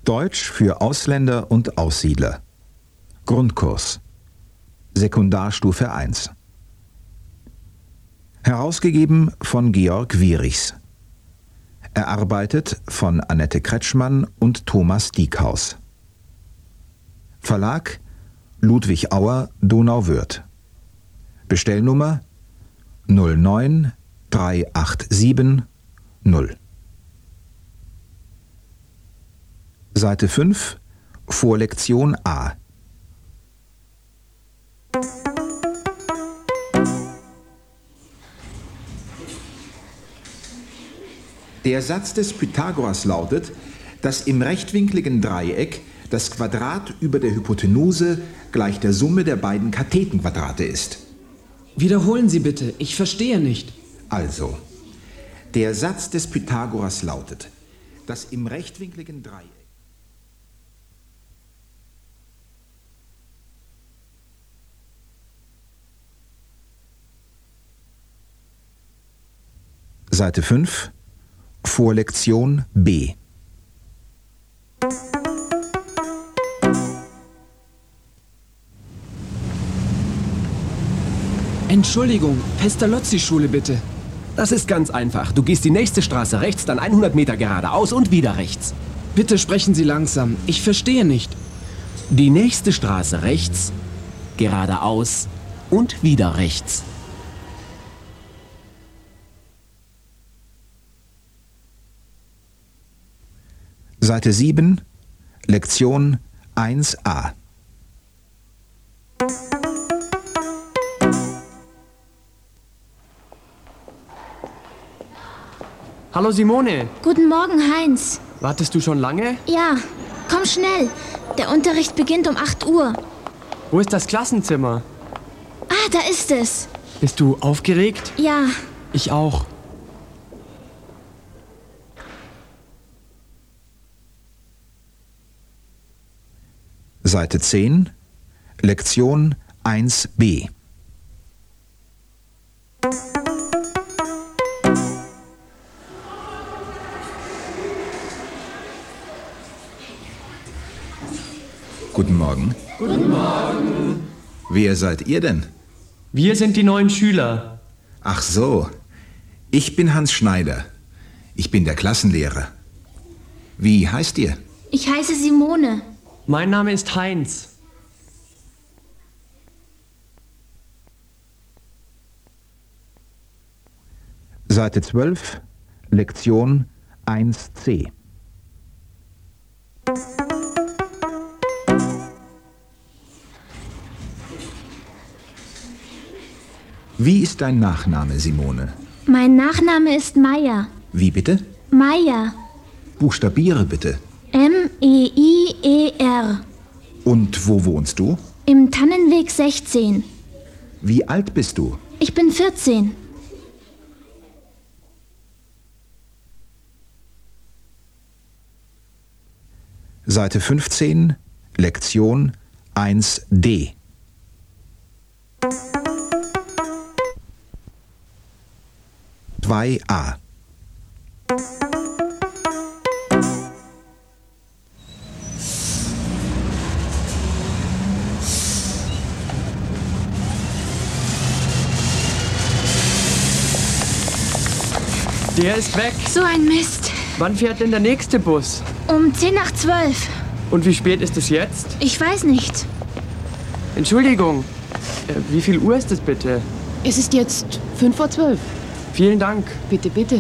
Deutsch für Ausländer und Aussiedler. Grundkurs. Sekundarstufe 1. Herausgegeben von Georg Wierichs. Erarbeitet von Annette Kretschmann und Thomas Diekhaus. Verlag Ludwig Auer, Donauwörth. Bestellnummer 09 387 0. Seite 5, Vorlektion A. Der Satz des Pythagoras lautet, dass im rechtwinkligen Dreieck das Quadrat über der Hypotenuse gleich der Summe der beiden Kathetenquadrate ist. Wiederholen Sie bitte, ich verstehe nicht. Also, der Satz des Pythagoras lautet, dass im rechtwinkligen Dreieck Seite 5, Vorlektion B. Entschuldigung, Pestalozzi-Schule bitte. Das ist ganz einfach. Du gehst die nächste Straße rechts, dann 100 Meter geradeaus und wieder rechts. Bitte sprechen Sie langsam, ich verstehe nicht. Die nächste Straße rechts, geradeaus und wieder rechts. Seite 7, Lektion 1a. Hallo Simone, Guten Morgen, Heinz. wartest du schon lange? Ja, komm schnell. Der Unterricht beginnt um 8 Uhr. Wo ist das Klassenzimmer? Ah, da ist es. Bist du aufgeregt? Ja, Ich auch. Seite 10, Lektion 1b. Guten Morgen. Guten Morgen. Wer seid ihr denn? Wir sind die neuen Schüler. Ach so, ich bin Hans Schneider. Ich bin der Klassenlehrer. Wie heißt ihr? ich heiße Simone. Mein Name ist Heinz. Seite 12, Lektion 1c. Wie ist dein Nachname, Simone? Mein Nachname ist Meier. Wie bitte? Meier. Buchstabiere bitte. M-E-I-E-R. Und wo wohnst du? Im Tannenweg 16. Wie alt bist du? Ich bin 14. Seite 15, Lektion 1d. Zwei a. Der ist weg. So ein Mist. Wann fährt denn der nächste Bus? Um 10 nach 12. Und wie spät ist es jetzt? Ich weiß nicht. Entschuldigung. Wie viel Uhr ist es bitte? Es ist jetzt 11:05. Vielen Dank. Bitte, bitte.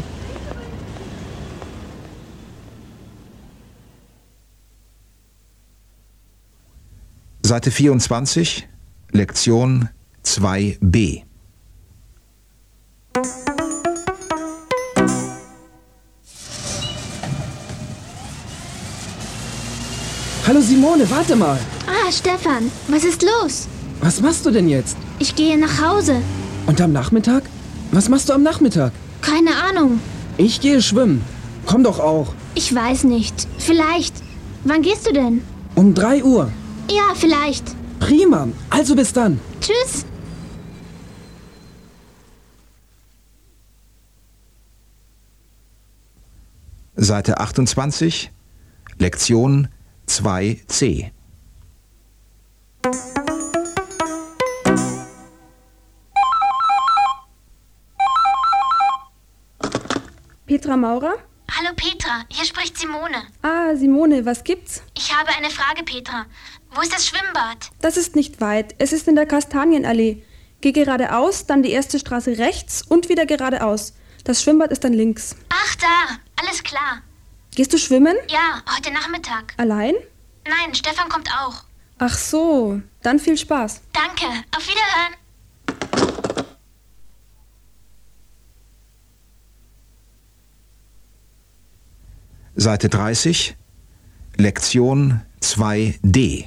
Seite 24, Lektion 2b. Hallo Simone, warte mal. Ah, Stefan, was ist los? Was machst du denn jetzt? Ich gehe nach Hause. Und am Nachmittag? Was machst du am Nachmittag? Keine Ahnung. Ich gehe schwimmen. Komm doch auch. Ich weiß nicht. Vielleicht. Wann gehst du denn? Um 3 Uhr. Ja, vielleicht. Prima. Also bis dann. Tschüss. Seite 28, Lektion 2c. Petra Maurer? Hallo Petra, hier spricht Simone. Ah, Simone, was gibt's? Ich habe eine Frage, Petra. Wo ist das Schwimmbad? Das ist nicht weit. Es ist in der Kastanienallee. Geh geradeaus, dann die erste Straße rechts und wieder geradeaus. Das Schwimmbad ist dann links. Ach, da. Alles klar. Gehst du schwimmen? Ja, heute Nachmittag. Allein? Nein, Stefan kommt auch. Ach so, dann viel Spaß. Danke. Auf Wiederhören. Seite 30, Lektion 2d.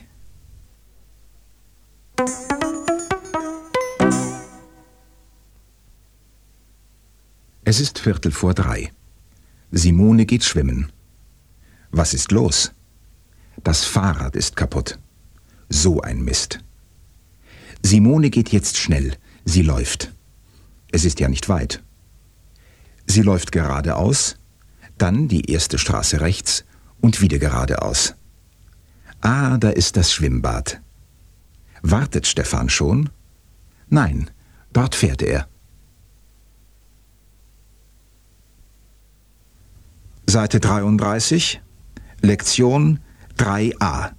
Es ist 2:15. Simone geht schwimmen. Was ist los? Das Fahrrad ist kaputt. So ein Mist. Simone geht jetzt schnell. Sie läuft. Es ist ja nicht weit. Sie läuft geradeaus, dann die erste Straße rechts und wieder geradeaus. Ah, da ist das Schwimmbad. Wartet Stefan schon? Nein, dort fährt er. Seite 33, Lektion 3a.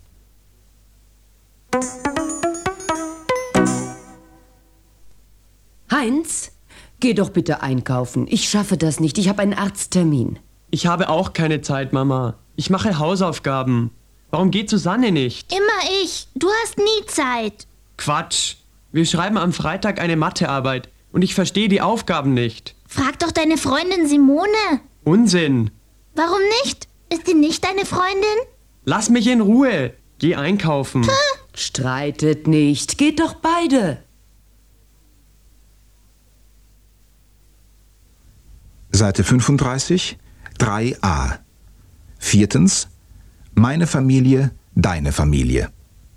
Heinz, geh doch bitte einkaufen. Ich schaffe das nicht. Ich habe einen Arzttermin. Ich habe auch keine Zeit, Mama. Ich mache Hausaufgaben. Warum geht Susanne nicht? Immer ich. Du hast nie Zeit. Quatsch. Wir schreiben am Freitag eine Mathearbeit und ich verstehe die Aufgaben nicht. Frag doch deine Freundin Simone. Unsinn. Warum nicht? Ist die nicht deine Freundin? Lass mich in Ruhe. Geh einkaufen. Streitet nicht. Geht doch beide. Seite 35, 3a. Viertens, meine Familie, deine Familie.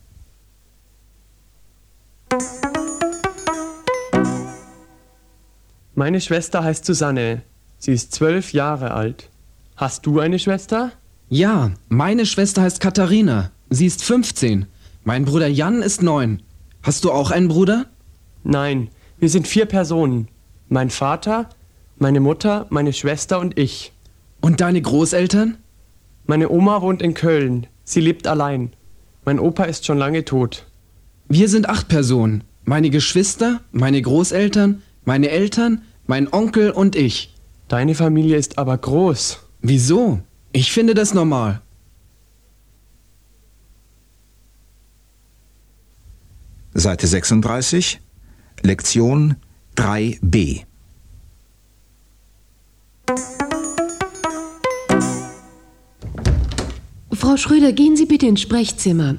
Meine Schwester heißt Susanne. Sie ist 12 Jahre alt. Hast du eine Schwester? Ja, meine Schwester heißt Katharina. Sie ist 15. Mein Bruder Jan ist 9. Hast du auch einen Bruder? Nein, wir sind 4 Personen. Mein Vater, meine Mutter, meine Schwester und ich. Und deine Großeltern? Meine Oma wohnt in Köln. Sie lebt allein. Mein Opa ist schon lange tot. Wir sind 8 Personen. Meine Geschwister, meine Großeltern, meine Eltern, mein Onkel und ich. Deine Familie ist aber groß. Wieso? Ich finde das normal. Seite 36, Lektion 3b. Frau Schröder, gehen Sie bitte ins Sprechzimmer.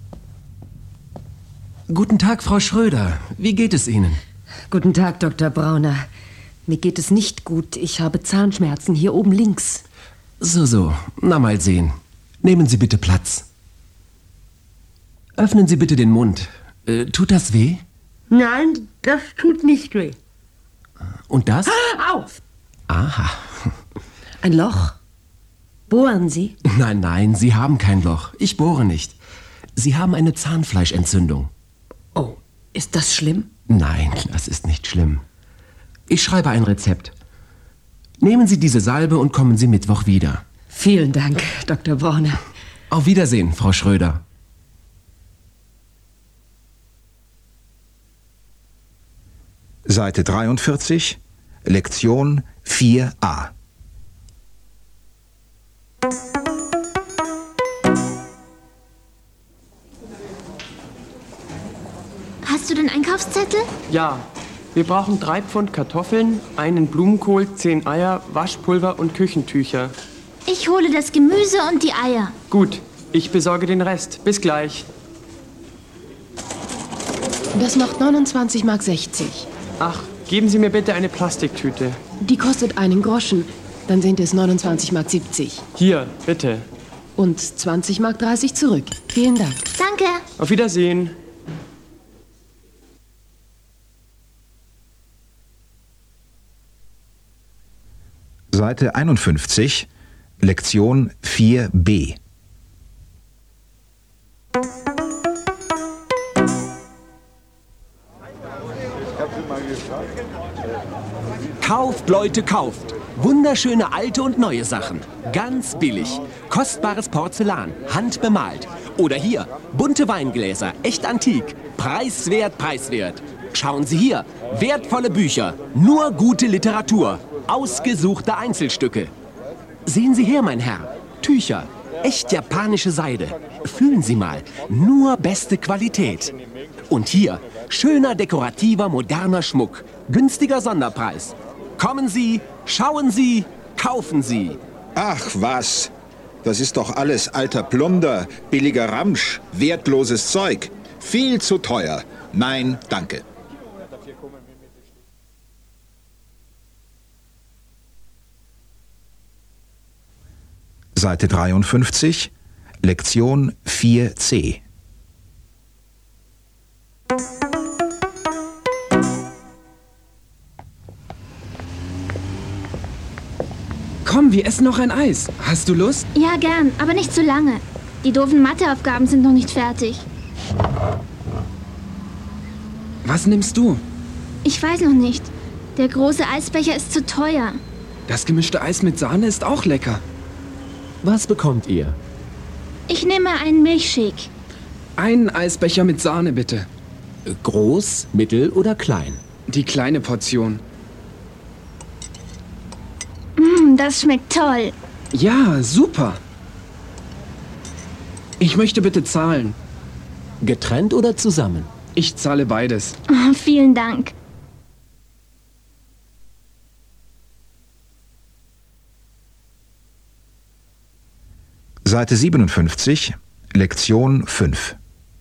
Guten Tag, Frau Schröder. Wie geht es Ihnen? Guten Tag, Dr. Brauner. Mir geht es nicht gut. Ich habe Zahnschmerzen hier oben links. So. Na, mal sehen. Nehmen Sie bitte Platz. Öffnen Sie bitte den Mund. Tut das weh? Nein, das tut nicht weh. Und das? Au! Aha. Ein Loch? Bohren Sie? Nein, Sie haben kein Loch. Ich bohre nicht. Sie haben eine Zahnfleischentzündung. Oh, ist das schlimm? Nein, das ist nicht schlimm. Ich schreibe ein Rezept. Nehmen Sie diese Salbe und kommen Sie Mittwoch wieder. Vielen Dank, Dr. Brauner. Auf Wiedersehen, Frau Schröder. Seite 43, Lektion 4a. Hast du den Einkaufszettel? Ja, wir brauchen 3 Pfund Kartoffeln, einen Blumenkohl, 10 Eier, Waschpulver und Küchentücher. Ich hole das Gemüse und die Eier. Gut, ich besorge den Rest. Bis gleich. Das macht 29,60 Mark. Ach, geben Sie mir bitte eine Plastiktüte. Die kostet einen Groschen. Dann sind es 29,70 Mark. Hier, bitte. Und 20,30 Mark zurück. Vielen Dank. Danke. Auf Wiedersehen. Seite 51, Lektion 4b. Kauft, Leute, kauft. Wunderschöne alte und neue Sachen. Ganz billig. Kostbares Porzellan, handbemalt. Oder hier, bunte Weingläser, echt antik. Preiswert, preiswert. Schauen Sie hier, wertvolle Bücher. Nur gute Literatur. Ausgesuchte Einzelstücke. Sehen Sie her, mein Herr. Tücher. Echt japanische Seide. Fühlen Sie mal. Nur beste Qualität. Und hier, schöner, dekorativer, moderner Schmuck. Günstiger Sonderpreis. Kommen Sie, schauen Sie, kaufen Sie. Ach was, das ist doch alles alter Plunder, billiger Ramsch, wertloses Zeug. Viel zu teuer. Nein, danke. Seite 53, Lektion 4c. Komm, wir essen noch ein Eis. Hast du Lust? Ja, gern, aber nicht zu lange. Die doofen Matheaufgaben sind noch nicht fertig. Was nimmst du? Ich weiß noch nicht. Der große Eisbecher ist zu teuer. Das gemischte Eis mit Sahne ist auch lecker. Was bekommt ihr? Ich nehme einen Milchshake. Einen Eisbecher mit Sahne, bitte. Groß, mittel oder klein? Die kleine Portion. Das schmeckt toll. Ja, super. Ich möchte bitte zahlen. Getrennt oder zusammen? Ich zahle beides. Oh, vielen Dank. Seite 57, Lektion 5.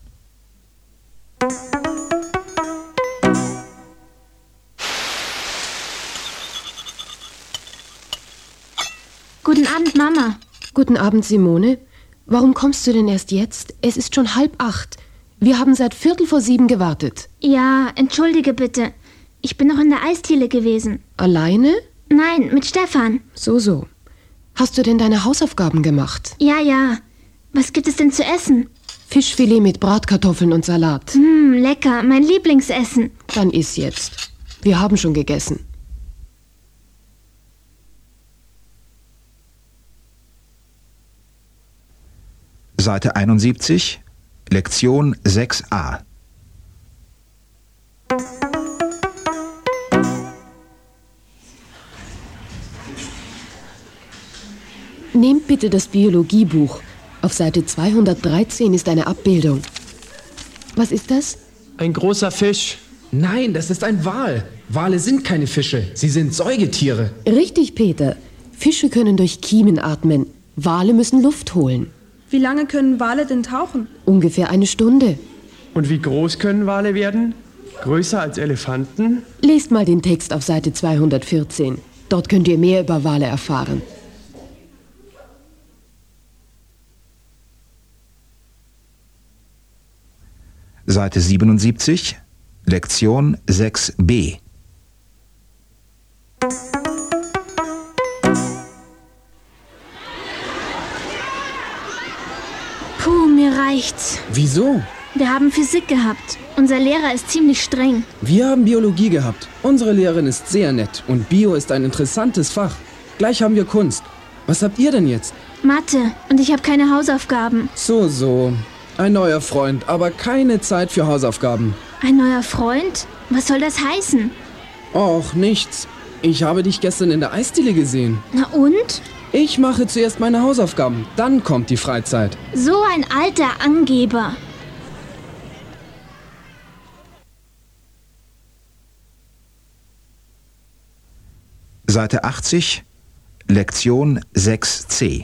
Guten Abend, Mama. Guten Abend, Simone. Warum kommst du denn erst jetzt? Es ist schon 7:30. Wir haben seit 6:45 gewartet. Ja, entschuldige bitte. Ich bin noch in der Eisdiele gewesen. Alleine? Nein, mit Stefan. So. Hast du denn deine Hausaufgaben gemacht? Ja. Was gibt es denn zu essen? Fischfilet mit Bratkartoffeln und Salat. Lecker, mein Lieblingsessen. Dann iss jetzt. Wir haben schon gegessen. Seite 71, Lektion 6a. Nehmt bitte das Biologiebuch. Auf Seite 213 ist eine Abbildung. Was ist das? Ein großer Fisch. Nein, das ist ein Wal. Wale sind keine Fische. Sie sind Säugetiere. Richtig, Peter. Fische können durch Kiemen atmen. Wale müssen Luft holen. Wie lange können Wale denn tauchen? Ungefähr 1 Stunde. Und wie groß können Wale werden? Größer als Elefanten? Lest mal den Text auf Seite 214. Dort könnt ihr mehr über Wale erfahren. Seite 77, Lektion 6b. Puh, mir reicht's. Wieso? Wir haben Physik gehabt. Unser Lehrer ist ziemlich streng. Wir haben Biologie gehabt. Unsere Lehrerin ist sehr nett und Bio ist ein interessantes Fach. Gleich haben wir Kunst. Was habt ihr denn jetzt? Mathe. Und ich habe keine Hausaufgaben. So. Ein neuer Freund, aber keine Zeit für Hausaufgaben. Ein neuer Freund? Was soll das heißen? Och, nichts. Ich habe dich gestern in der Eisdiele gesehen. Na und? Ich mache zuerst meine Hausaufgaben, dann kommt die Freizeit. So ein alter Angeber. Seite 80, Lektion 6c.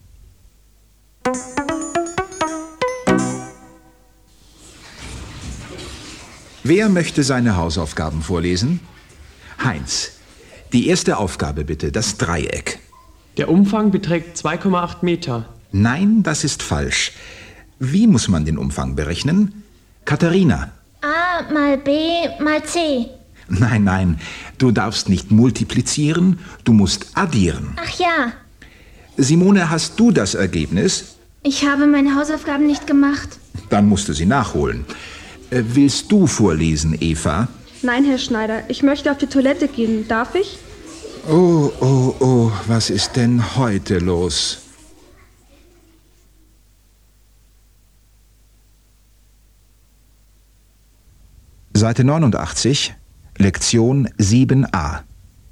Wer möchte seine Hausaufgaben vorlesen? Heinz, die erste Aufgabe bitte, das Dreieck. Der Umfang beträgt 2,8 Meter. Nein, das ist falsch. Wie muss man den Umfang berechnen? Katharina. A mal B mal C. Nein, du darfst nicht multiplizieren, du musst addieren. Ach ja, Simone, hast du das Ergebnis? ich habe meine Hausaufgaben nicht gemacht. Dann musst du sie nachholen. Willst du vorlesen, Eva? Nein, Herr Schneider, ich möchte auf die Toilette gehen. Darf ich? Oh, oh, oh, was ist denn heute los? Seite 89, Lektion 7a.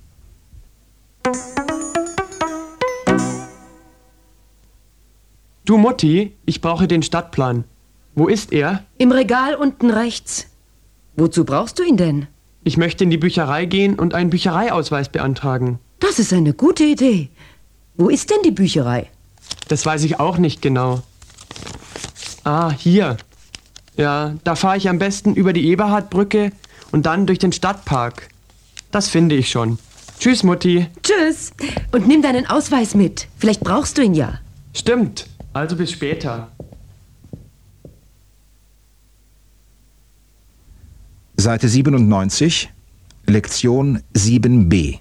Du Mutti, ich brauche den Stadtplan. Wo ist er? Im Regal unten rechts. Wozu brauchst du ihn denn? Ich möchte in die Bücherei gehen und einen Büchereiausweis beantragen. Das ist eine gute Idee. Wo ist denn die Bücherei? Das weiß ich auch nicht genau. Ah, hier. Ja, da fahre ich am besten über die Eberhardbrücke und dann durch den Stadtpark. Das finde ich schon. Tschüss, Mutti. Tschüss. Und nimm deinen Ausweis mit. Vielleicht brauchst du ihn ja. Stimmt. Also bis später. Seite 97, Lektion 7b.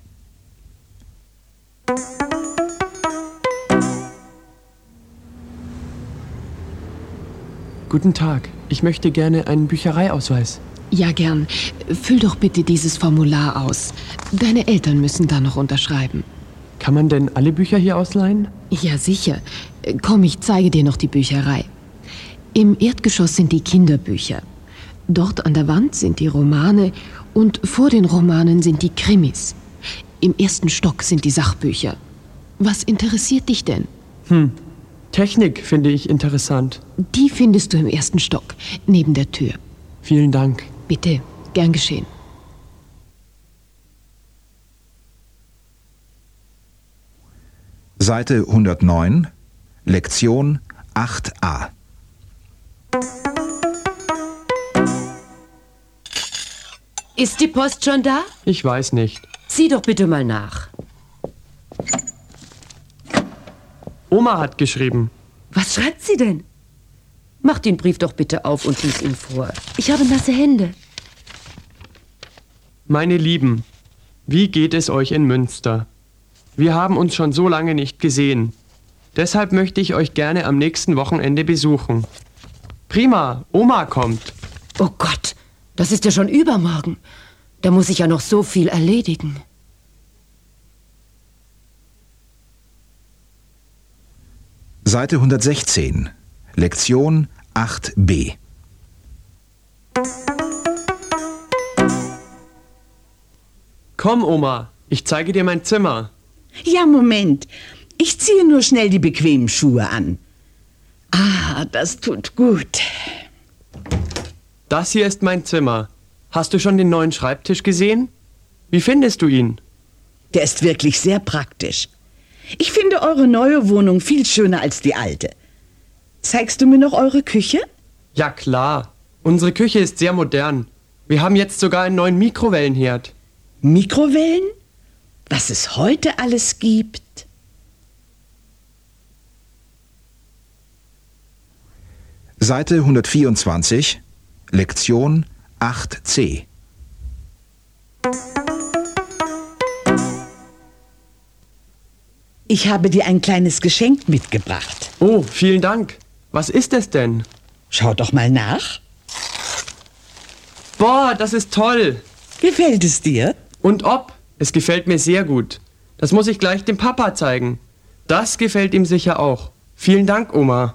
Guten Tag. Ich möchte gerne einen Büchereiausweis. Ja, gern. Füll doch bitte dieses Formular aus. Deine Eltern müssen da noch unterschreiben. Kann man denn alle Bücher hier ausleihen? Ja, sicher. Komm, ich zeige dir noch die Bücherei. Im Erdgeschoss sind die Kinderbücher. Dort an der Wand sind die Romane und vor den Romanen sind die Krimis. Im ersten Stock sind die Sachbücher. Was interessiert dich denn? Technik finde ich interessant. Die findest du im ersten Stock, neben der Tür. Vielen Dank. Bitte, gern geschehen. Seite 109, Lektion 8a. Ist die Post schon da? Ich weiß nicht. Sieh doch bitte mal nach. Oma hat geschrieben. Was schreibt sie denn? Mach den Brief doch bitte auf und lies ihn vor. Ich habe nasse Hände. Meine Lieben, wie geht es euch in Münster? Wir haben uns schon so lange nicht gesehen. Deshalb möchte ich euch gerne am nächsten Wochenende besuchen. Prima, Oma kommt. Oh Gott, das ist ja schon übermorgen. Da muss ich ja noch so viel erledigen. Seite 116, Lektion 8b. Komm, Oma, ich zeige dir mein Zimmer. Ja, Moment. Ich ziehe nur schnell die bequemen Schuhe an. Ah, das tut gut. Das hier ist mein Zimmer. Hast du schon den neuen Schreibtisch gesehen? Wie findest du ihn? Der ist wirklich sehr praktisch. Ich finde eure neue Wohnung viel schöner als die alte. Zeigst du mir noch eure Küche? Ja, klar. Unsere Küche ist sehr modern. Wir haben jetzt sogar einen neuen Mikrowellenherd. Mikrowellen? Was es heute alles gibt. Seite 124, Lektion 8c. Ich habe dir ein kleines Geschenk mitgebracht. Oh, vielen Dank. Was ist es denn? Schau doch mal nach. Boah, das ist toll. Gefällt es dir? Und ob? Es gefällt mir sehr gut. Das muss ich gleich dem Papa zeigen. Das gefällt ihm sicher auch. Vielen Dank, Oma.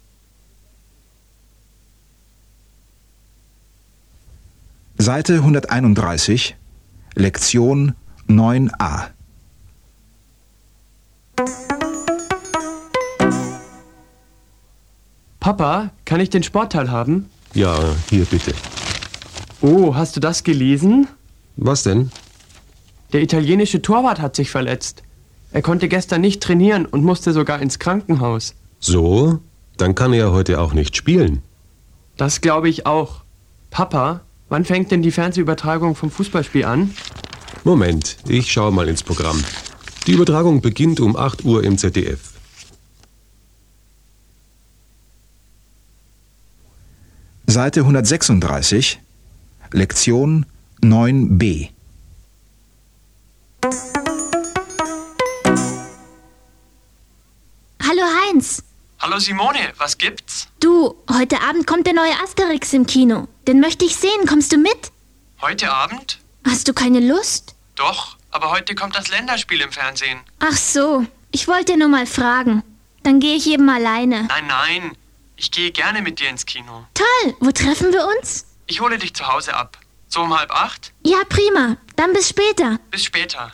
Seite 131, Lektion 9a. Papa, kann ich den Sportteil haben? Ja, hier bitte. Oh, hast du das gelesen? Was denn? Der italienische Torwart hat sich verletzt. Er konnte gestern nicht trainieren und musste sogar ins Krankenhaus. So? Dann kann er heute auch nicht spielen. Das glaube ich auch. Papa, wann fängt denn die Fernsehübertragung vom Fußballspiel an? Moment, ich schaue mal ins Programm. Die Übertragung beginnt um 8 Uhr im ZDF. Seite 136, Lektion 9b. Hallo Heinz. Hallo Simone, was gibt's? Du, heute Abend kommt der neue Asterix im Kino. Den möchte ich sehen. Kommst du mit? Heute Abend? Hast du keine Lust? Doch, Aber heute kommt das Länderspiel im Fernsehen. Ach so, ich wollte nur mal fragen. Dann gehe ich eben alleine. Nein, ich gehe gerne mit dir ins Kino. Toll, wo treffen wir uns? Ich hole dich zu Hause ab. So um 7:30? Ja, prima. Dann bis später. Bis später.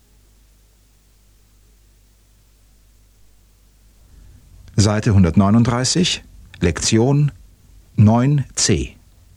Seite 139, Lektion 9c.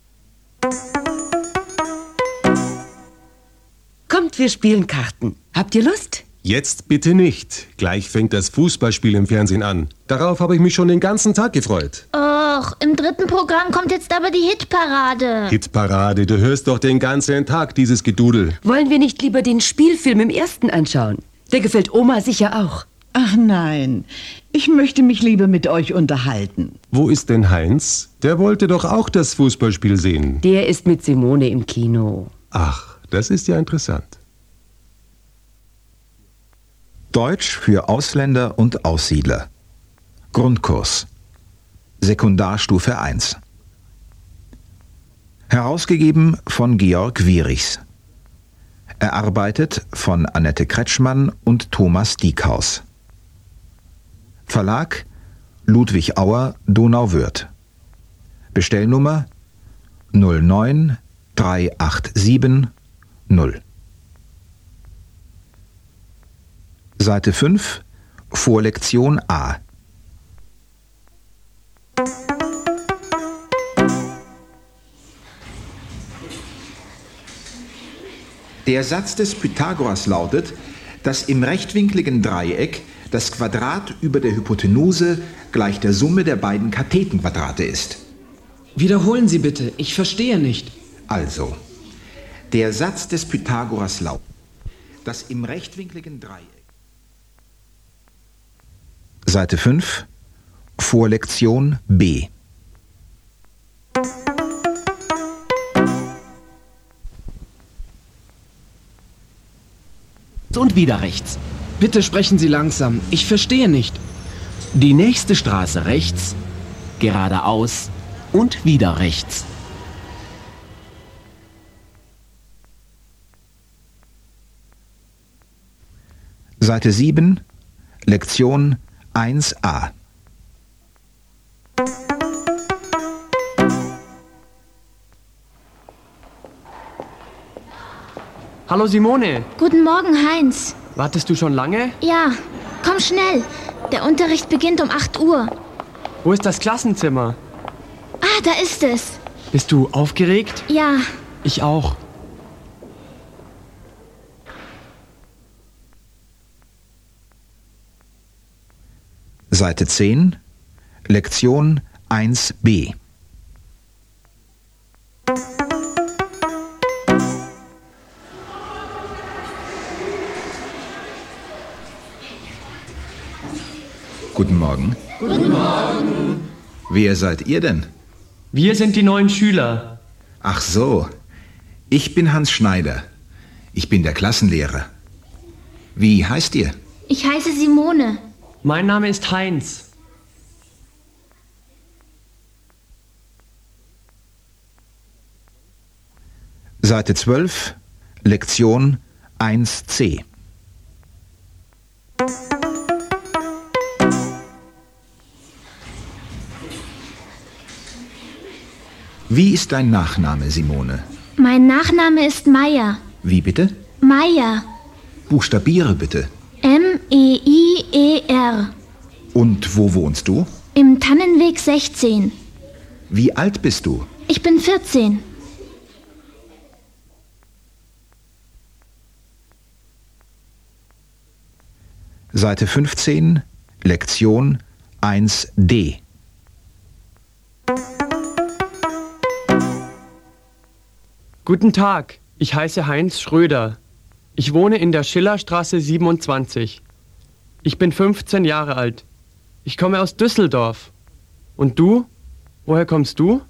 Kommt, wir spielen Karten. Habt ihr Lust? Jetzt bitte nicht. Gleich fängt das Fußballspiel im Fernsehen an. Darauf habe ich mich schon den ganzen Tag gefreut. Och, im 3. Programm kommt jetzt aber die Hitparade. Hitparade, du hörst doch den ganzen Tag dieses Gedudel. Wollen wir nicht lieber den Spielfilm im 1. anschauen? Der gefällt Oma sicher auch. Ach nein, ich möchte mich lieber mit euch unterhalten. Wo ist denn Heinz? Der wollte doch auch das Fußballspiel sehen. Der ist mit Simone im Kino. Ach, das ist ja interessant. Deutsch für Ausländer und Aussiedler. Grundkurs. Sekundarstufe 1. Herausgegeben von Georg Wierichs. Erarbeitet von Annette Kretschmann und Thomas Diekhaus. Verlag Ludwig Auer, Donauwörth. Bestellnummer 09387 0. Seite 5, Vorlektion A. Der Satz des Pythagoras lautet, dass im rechtwinkligen Dreieck das Quadrat über der Hypotenuse gleich der Summe der beiden Kathetenquadrate ist. Wiederholen Sie bitte, ich verstehe nicht. Also, der Satz des Pythagoras lautet, dass im rechtwinkligen Dreieck. Seite 5, Vorlektion B. Und wieder rechts. Bitte sprechen Sie langsam, ich verstehe nicht. Die nächste Straße rechts, geradeaus und wieder rechts. Seite 7, Lektion 1a. Hallo Simone. Guten Morgen, Heinz. Wartest du schon lange? Ja, komm schnell. Der Unterricht beginnt um 8 Uhr. Wo ist das Klassenzimmer? Ah, da ist es. Bist du aufgeregt? Ja. Ich auch. Seite 10, Lektion 1b. Guten Morgen. Guten Morgen. Wer seid ihr denn? Wir sind die neuen Schüler. Ach so, ich bin Hans Schneider. Ich bin der Klassenlehrer. Wie heißt ihr? Ich heiße Simone. Mein Name ist Heinz. Seite 12, Lektion 1c. Wie ist dein Nachname, Simone? Mein Nachname ist Meier. Wie bitte? Meier. Buchstabiere bitte. M-E-I-E-R. Und wo wohnst du? Im Tannenweg 16. Wie alt bist du? Ich bin 14. Seite 15, Lektion 1d. Guten Tag, ich heiße Heinz Schröder. Ich wohne in der Schillerstraße 27. Ich bin 15 Jahre alt. Ich komme aus Düsseldorf. Und du? Woher kommst du?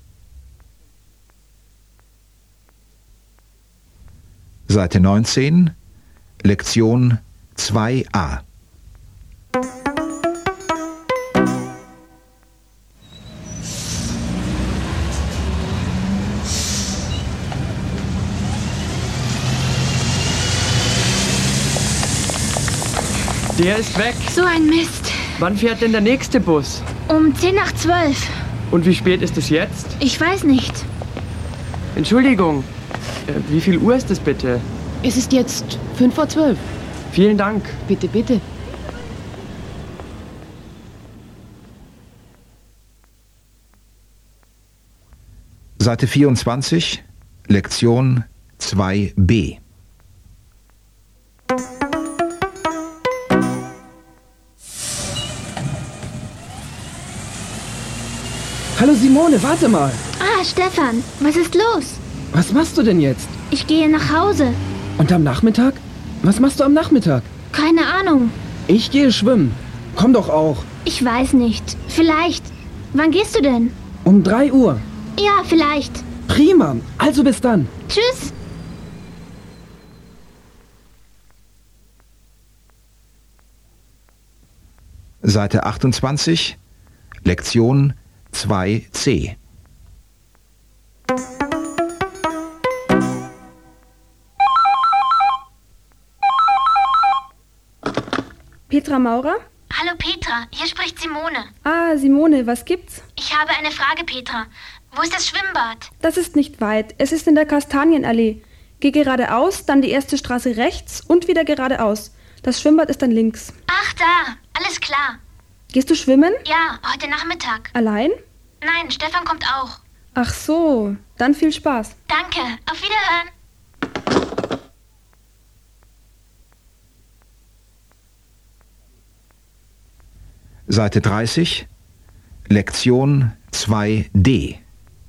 Seite 19, Lektion 2a. Der ist weg. So ein Mist. Wann fährt denn der nächste Bus? Um 10:10. Und wie spät ist es jetzt? Ich weiß nicht. Entschuldigung. Wie viel Uhr ist es bitte? Es ist jetzt 11:05. Vielen Dank. Bitte, bitte. Seite 24, Lektion 2b. Hallo Simone, warte mal. Ah, Stefan, was ist los? Was machst du denn jetzt? Ich gehe nach Hause. Und am Nachmittag? Was machst du am Nachmittag? Keine Ahnung. Ich gehe schwimmen. Komm doch auch. Ich weiß nicht. Vielleicht. Wann gehst du denn? Um 3 Uhr. Ja, vielleicht. Prima. Also bis dann. Tschüss. Seite 28, Lektion 2c. Petra Maurer? Hallo Petra, hier spricht Simone. Ah, Simone, was gibt's? Ich habe eine Frage, Petra. Wo ist das Schwimmbad? Das ist nicht weit. Es ist in der Kastanienallee. Geh geradeaus, dann die erste Straße rechts und wieder geradeaus. Das Schwimmbad ist dann links. Ach, da. Alles klar. Gehst du schwimmen? Ja, heute Nachmittag. Allein? Nein, Stefan kommt auch. Ach so, dann viel Spaß. Danke. Auf Wiederhören. Seite 30, Lektion 2d.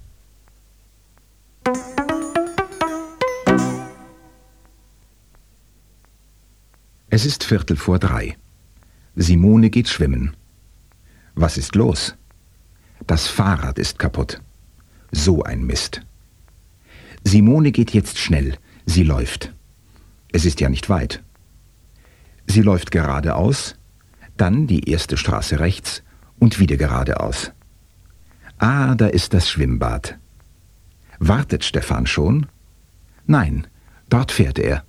Es ist 3:15. Simone geht schwimmen. Was ist los? Das Fahrrad ist kaputt. So ein Mist. Simone geht jetzt schnell. Sie läuft. Es ist ja nicht weit. Sie läuft geradeaus, dann die erste Straße rechts und wieder geradeaus. Ah, da ist das Schwimmbad. Wartet Stefan schon? Nein, dort fährt er.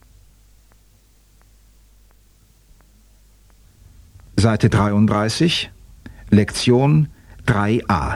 Seite 33, Lektion 3a.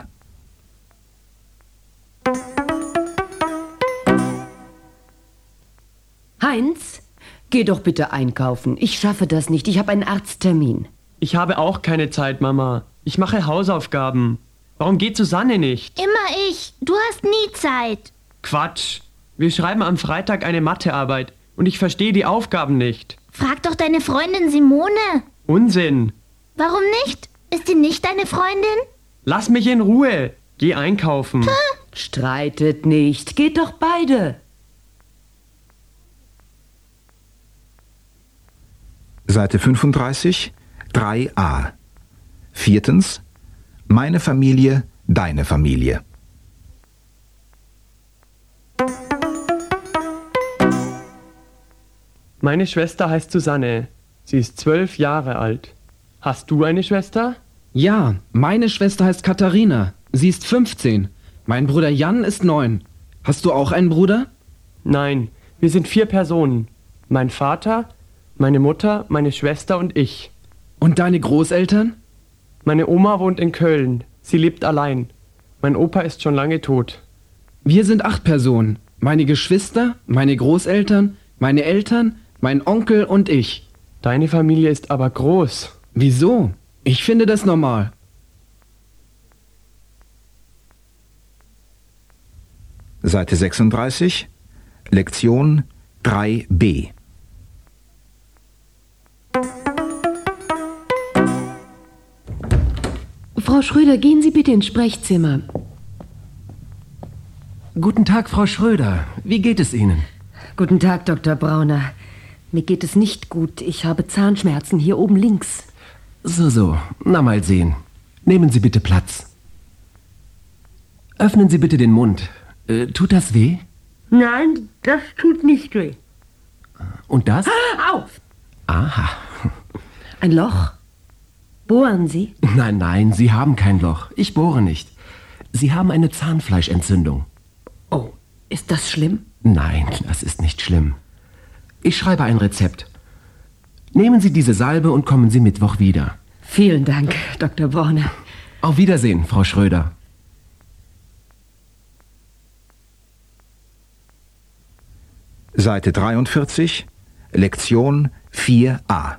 Heinz, geh doch bitte einkaufen. Ich schaffe das nicht. Ich habe einen Arzttermin. Ich habe auch keine Zeit, Mama. Ich mache Hausaufgaben. Warum geht Susanne nicht? Immer ich. Du hast nie Zeit. Quatsch. Wir schreiben am Freitag eine Mathearbeit und ich verstehe die Aufgaben nicht. Frag doch deine Freundin Simone. Unsinn. Warum nicht? Ist sie nicht deine Freundin? Lass mich in Ruhe. Geh einkaufen. Streitet nicht. Geht doch beide. Seite 35, 3a. Viertens, meine Familie, deine Familie. Meine Schwester heißt Susanne. Sie ist 12 Jahre alt. Hast du eine Schwester? Ja, meine Schwester heißt Katharina. Sie ist 15. Mein Bruder Jan ist 9. Hast du auch einen Bruder? Nein, wir sind 4 Personen. Mein Vater, meine Mutter, meine Schwester und ich. Und deine Großeltern? Meine Oma wohnt in Köln. Sie lebt allein. Mein Opa ist schon lange tot. Wir sind 8 Personen. Meine Geschwister, meine Großeltern, meine Eltern, mein Onkel und ich. Deine Familie ist aber groß. Wieso? Ich finde das normal. Seite 36, Lektion 3b. Frau Schröder, gehen Sie bitte ins Sprechzimmer. Guten Tag, Frau Schröder. Wie geht es Ihnen? Guten Tag, Dr. Brauner. Mir geht es nicht gut. Ich habe Zahnschmerzen hier oben links. So. Na, mal sehen. Nehmen Sie bitte Platz. Öffnen Sie bitte den Mund. Tut das weh? Nein, das tut nicht weh. Und das? Auf! Aha. Ein Loch? Bohren Sie? Nein, Sie haben kein Loch. Ich bohre nicht. Sie haben eine Zahnfleischentzündung. Oh, ist das schlimm? Nein, das ist nicht schlimm. Ich schreibe ein Rezept. Nehmen Sie diese Salbe und kommen Sie Mittwoch wieder. Vielen Dank, Dr. Brauner. Auf Wiedersehen, Frau Schröder. Seite 43, Lektion 4a.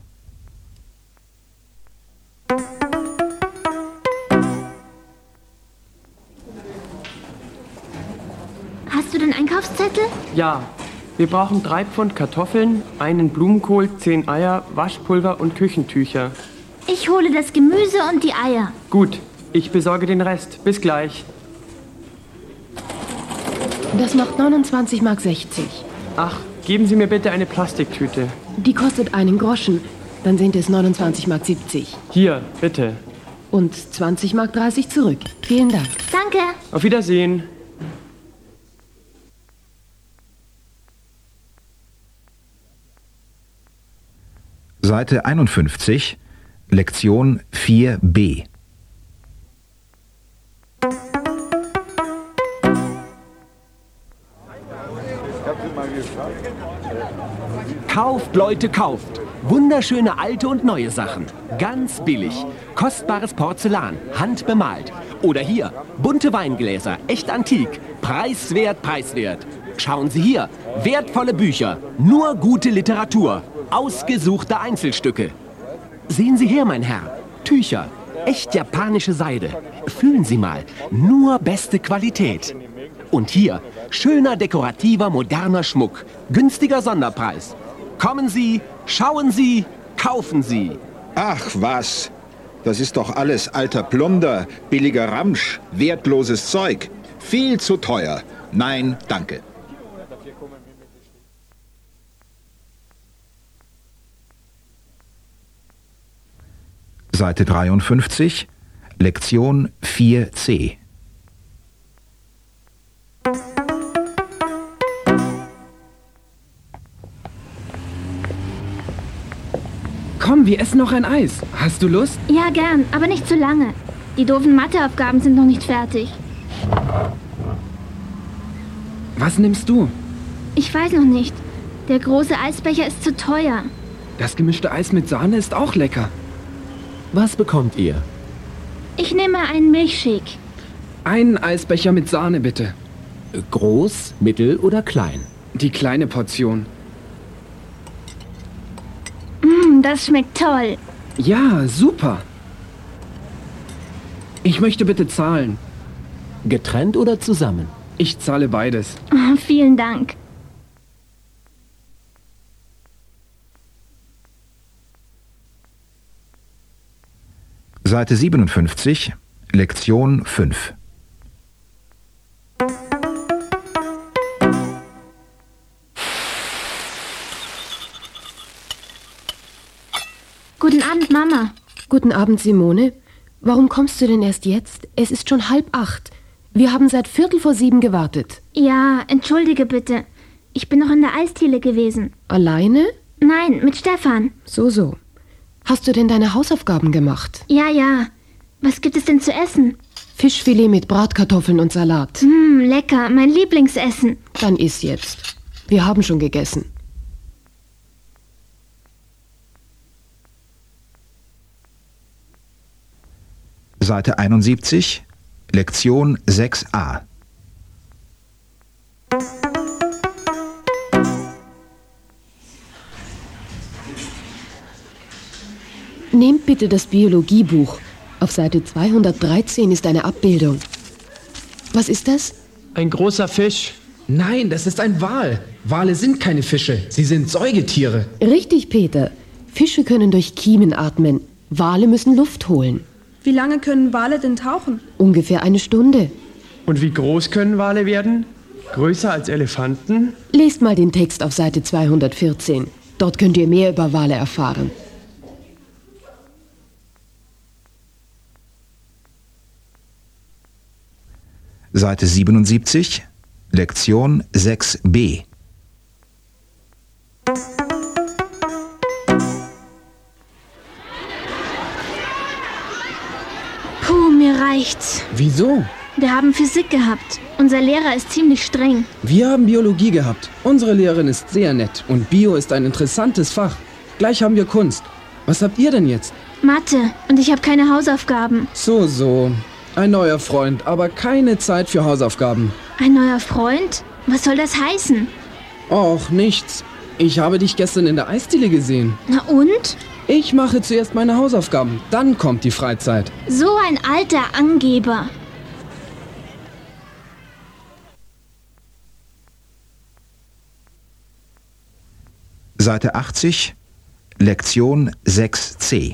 Hast du den Einkaufszettel? Ja, wir brauchen 3 Pfund Kartoffeln, einen Blumenkohl, 10 Eier, Waschpulver und Küchentücher. Ich hole das Gemüse und die Eier. Gut, ich besorge den Rest. Bis gleich. Das macht 29,60 Mark. Ach, geben Sie mir bitte eine Plastiktüte. Die kostet 1 Groschen. Dann sind es 29,70 Mark. Hier, bitte. Und 20,30 Mark zurück. Vielen Dank. Danke. Auf Wiedersehen. Seite 51, Lektion 4b. Kauft, Leute, kauft. Wunderschöne alte und neue Sachen. Ganz billig. Kostbares Porzellan, handbemalt. Oder hier, bunte Weingläser, echt antik. Preiswert, preiswert. Schauen Sie hier, wertvolle Bücher. Nur gute Literatur. Ausgesuchte Einzelstücke. Sehen Sie her, mein Herr. Tücher, echt japanische Seide. Fühlen Sie mal, nur beste Qualität. Und hier, schöner, dekorativer, moderner Schmuck. Günstiger Sonderpreis. Kommen Sie, schauen Sie, kaufen Sie. Ach was, das ist doch alles alter Plunder, billiger Ramsch, wertloses Zeug. Viel zu teuer. Nein, danke. Seite 53, Lektion 4c. Komm, wir essen noch ein Eis. Hast du Lust? Ja, gern, aber nicht zu lange. Die doofen Matheaufgaben sind noch nicht fertig. Was nimmst du? Ich weiß noch nicht. Der große Eisbecher ist zu teuer. Das gemischte Eis mit Sahne ist auch lecker. Was bekommt ihr? Ich nehme einen Milchshake. Einen Eisbecher mit Sahne, bitte. Groß, mittel oder klein? Die kleine Portion. Das schmeckt toll. Ja, super. Ich möchte bitte zahlen. Getrennt oder zusammen? Ich zahle beides. Oh, vielen Dank. Seite 57, Lektion 5. Guten Abend, Mama. Guten Abend, Simone. Warum kommst du denn erst jetzt? Es ist schon 7:30. Wir haben seit 6:45 gewartet. Ja, entschuldige bitte. Ich bin noch in der Eisdiele gewesen. Alleine? Nein, mit Stefan. So. Hast du denn deine Hausaufgaben gemacht? Ja. Was gibt es denn zu essen? Fischfilet mit Bratkartoffeln und Salat. Lecker, mein Lieblingsessen. Dann iss jetzt. Wir haben schon gegessen. Seite 71, Lektion 6a. Nehmt bitte das Biologiebuch. Auf Seite 213 ist eine Abbildung. Was ist das? Ein großer Fisch. Nein, das ist ein Wal. Wale sind keine Fische, sie sind Säugetiere. Richtig, Peter. Fische können durch Kiemen atmen. Wale müssen Luft holen. Wie lange können Wale denn tauchen? Ungefähr 1 Stunde. Und wie groß können Wale werden? Größer als Elefanten? Lest mal den Text auf Seite 214. Dort könnt ihr mehr über Wale erfahren. Seite 77, Lektion 6b. Puh, mir reicht's. Wieso? Wir haben Physik gehabt. Unser Lehrer ist ziemlich streng. Wir haben Biologie gehabt. Unsere Lehrerin ist sehr nett und Bio ist ein interessantes Fach. Gleich haben wir Kunst. Was habt ihr denn jetzt? Mathe. Und ich habe keine Hausaufgaben. So. Ein neuer Freund, aber keine Zeit für Hausaufgaben. Ein neuer Freund? Was soll das heißen? Och, nichts. Ich habe dich gestern in der Eisdiele gesehen. Na und? Ich mache zuerst meine Hausaufgaben, dann kommt die Freizeit. So ein alter Angeber. Seite 80, Lektion 6c.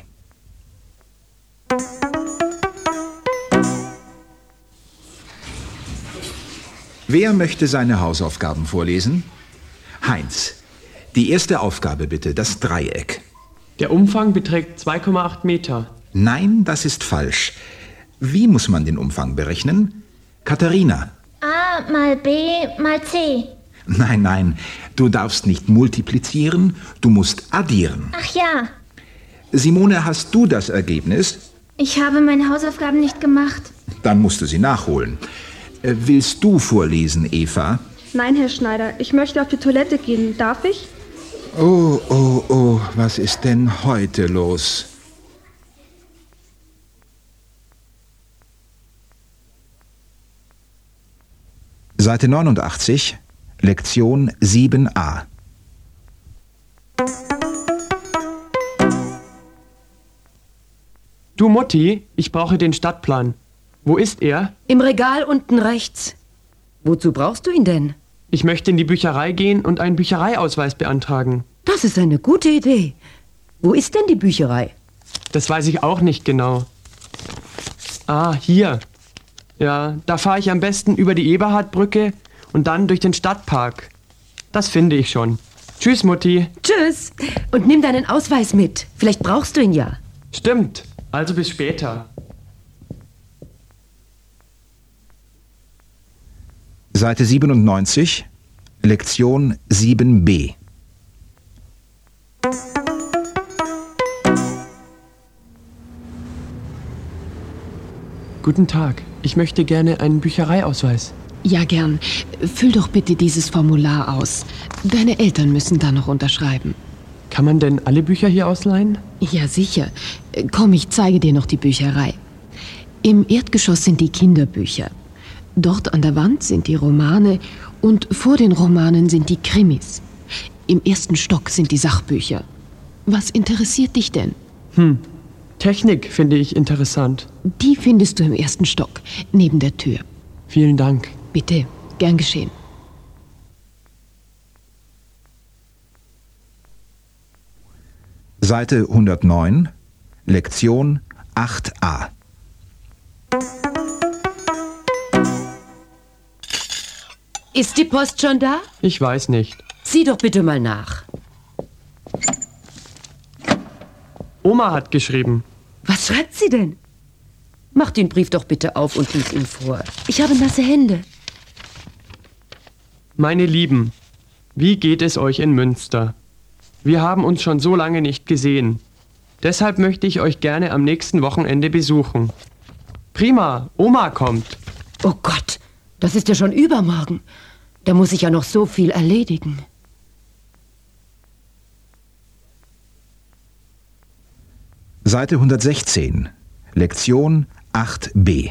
Wer möchte seine Hausaufgaben vorlesen? Heinz, die erste Aufgabe bitte, das Dreieck. Der Umfang beträgt 2,8 Meter. Nein, das ist falsch. Wie muss man den Umfang berechnen? Katharina. A mal B mal C. Nein, du darfst nicht multiplizieren, du musst addieren. Ach ja. Simone, hast du das Ergebnis? Ich habe meine Hausaufgaben nicht gemacht. Dann musst du sie nachholen. Willst du vorlesen, Eva? Nein, Herr Schneider, ich möchte auf die Toilette gehen. Darf ich? Oh, was ist denn heute los? Seite 89, Lektion 7a. Du Mutti, ich brauche den Stadtplan. Wo ist er? Im Regal unten rechts. Wozu brauchst du ihn denn? Ich möchte in die Bücherei gehen und einen Büchereiausweis beantragen. Das ist eine gute Idee. Wo ist denn die Bücherei? Das weiß ich auch nicht genau. Ah, hier. Ja, da fahre ich am besten über die Eberhardbrücke und dann durch den Stadtpark. Das finde ich schon. Tschüss, Mutti. Tschüss. Und nimm deinen Ausweis mit. Vielleicht brauchst du ihn ja. Stimmt. Also bis später. Seite 97, Lektion 7b. Guten Tag. Ich möchte gerne einen Büchereiausweis. Ja, gern. Füll doch bitte dieses Formular aus. Deine Eltern müssen da noch unterschreiben. Kann man denn alle Bücher hier ausleihen? Ja, sicher. Komm, ich zeige dir noch die Bücherei. Im Erdgeschoss sind die Kinderbücher. Dort an der Wand sind die Romane und vor den Romanen sind die Krimis. Im ersten Stock sind die Sachbücher. Was interessiert dich denn? Technik finde ich interessant. Die findest du im ersten Stock, neben der Tür. Vielen Dank. Bitte, gern geschehen. Seite 109, Lektion 8a. Ist die Post schon da? Ich weiß nicht. Sieh doch bitte mal nach. Oma hat geschrieben. Was schreibt sie denn? Mach den Brief doch bitte auf und lies ihn vor. Ich habe nasse Hände. Meine Lieben, wie geht es euch in Münster? Wir haben uns schon so lange nicht gesehen. Deshalb möchte ich euch gerne am nächsten Wochenende besuchen. Prima, Oma kommt. Oh Gott, das ist ja schon übermorgen. Da muss ich ja noch so viel erledigen. Seite 116, Lektion 8b.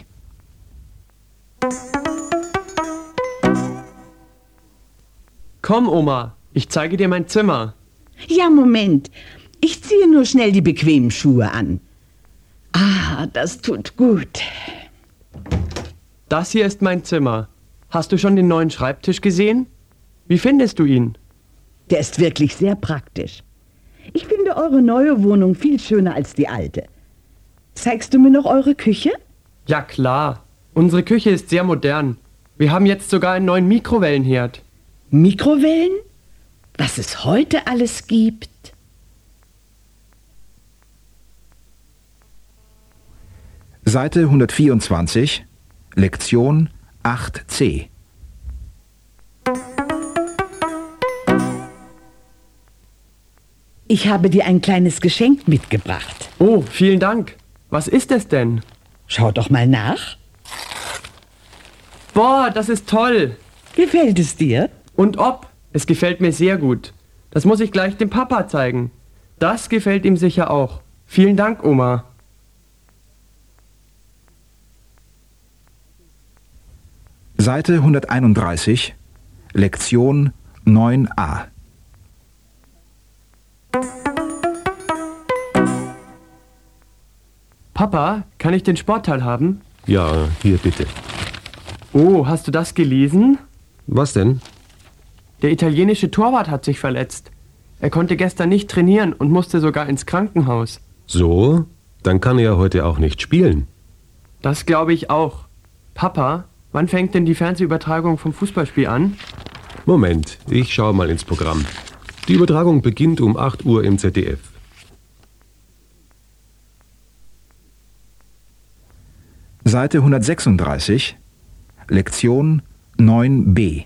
Komm, Oma, ich zeige dir mein Zimmer. Ja, Moment. Ich ziehe nur schnell die bequemen Schuhe an. Ah, das tut gut. Das hier ist mein Zimmer. Hast du schon den neuen Schreibtisch gesehen? Wie findest du ihn? Der ist wirklich sehr praktisch. Ich finde eure neue Wohnung viel schöner als die alte. Zeigst du mir noch eure Küche? Ja, klar. Unsere Küche ist sehr modern. Wir haben jetzt sogar einen neuen Mikrowellenherd. Mikrowellen? Was es heute alles gibt. Seite 124, Lektion 8c. Ich habe dir ein kleines Geschenk mitgebracht. Oh, vielen Dank. Was ist es denn? Schau doch mal nach. Boah, das ist toll. Gefällt es dir? Und ob? Es gefällt mir sehr gut. Das muss ich gleich dem Papa zeigen. Das gefällt ihm sicher auch. Vielen Dank, Oma. Seite 131, Lektion 9a. Papa, kann ich den Sportteil haben? Ja, hier bitte. Oh, hast du das gelesen? Was denn? Der italienische Torwart hat sich verletzt. Er konnte gestern nicht trainieren und musste sogar ins Krankenhaus. So? Dann kann er heute auch nicht spielen. Das glaube ich auch. Papa, wann fängt denn die Fernsehübertragung vom Fußballspiel an? Moment, ich schaue mal ins Programm. Die Übertragung beginnt um 8 Uhr im ZDF. Seite 136, Lektion 9b.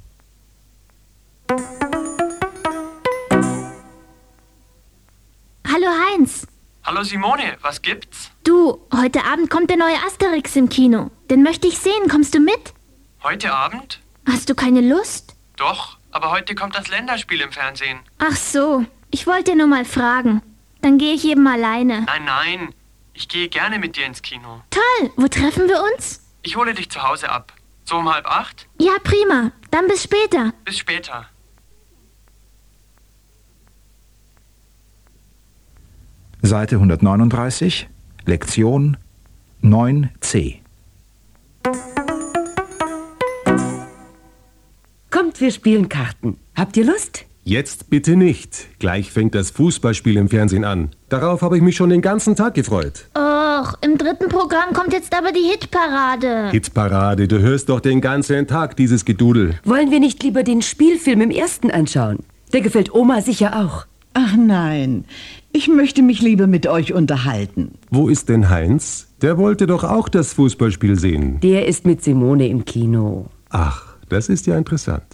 Hallo Heinz. Hallo Simone, was gibt's? Du, heute Abend kommt der neue Asterix im Kino. Den möchte ich sehen. Kommst du mit? Heute Abend? Hast du keine Lust? Doch, aber heute kommt das Länderspiel im Fernsehen. Ach so, ich wollte nur mal fragen. Dann gehe ich eben alleine. Nein, ich gehe gerne mit dir ins Kino. Toll, wo treffen wir uns? Ich hole dich zu Hause ab. So um 7:30? Ja, prima. Dann bis später. Bis später. Seite 139, Lektion 9c. Kommt, wir spielen Karten. Habt ihr Lust? Jetzt bitte nicht. Gleich fängt das Fußballspiel im Fernsehen an. Darauf habe ich mich schon den ganzen Tag gefreut. Och, im dritten Programm kommt jetzt aber die Hitparade. Hitparade, du hörst doch den ganzen Tag dieses Gedudel. Wollen wir nicht lieber den Spielfilm im ersten anschauen? Der gefällt Oma sicher auch. Ach nein, ich möchte mich lieber mit euch unterhalten. Wo ist denn Heinz? Der wollte doch auch das Fußballspiel sehen. Der ist mit Simone im Kino. Ach, das ist ja interessant.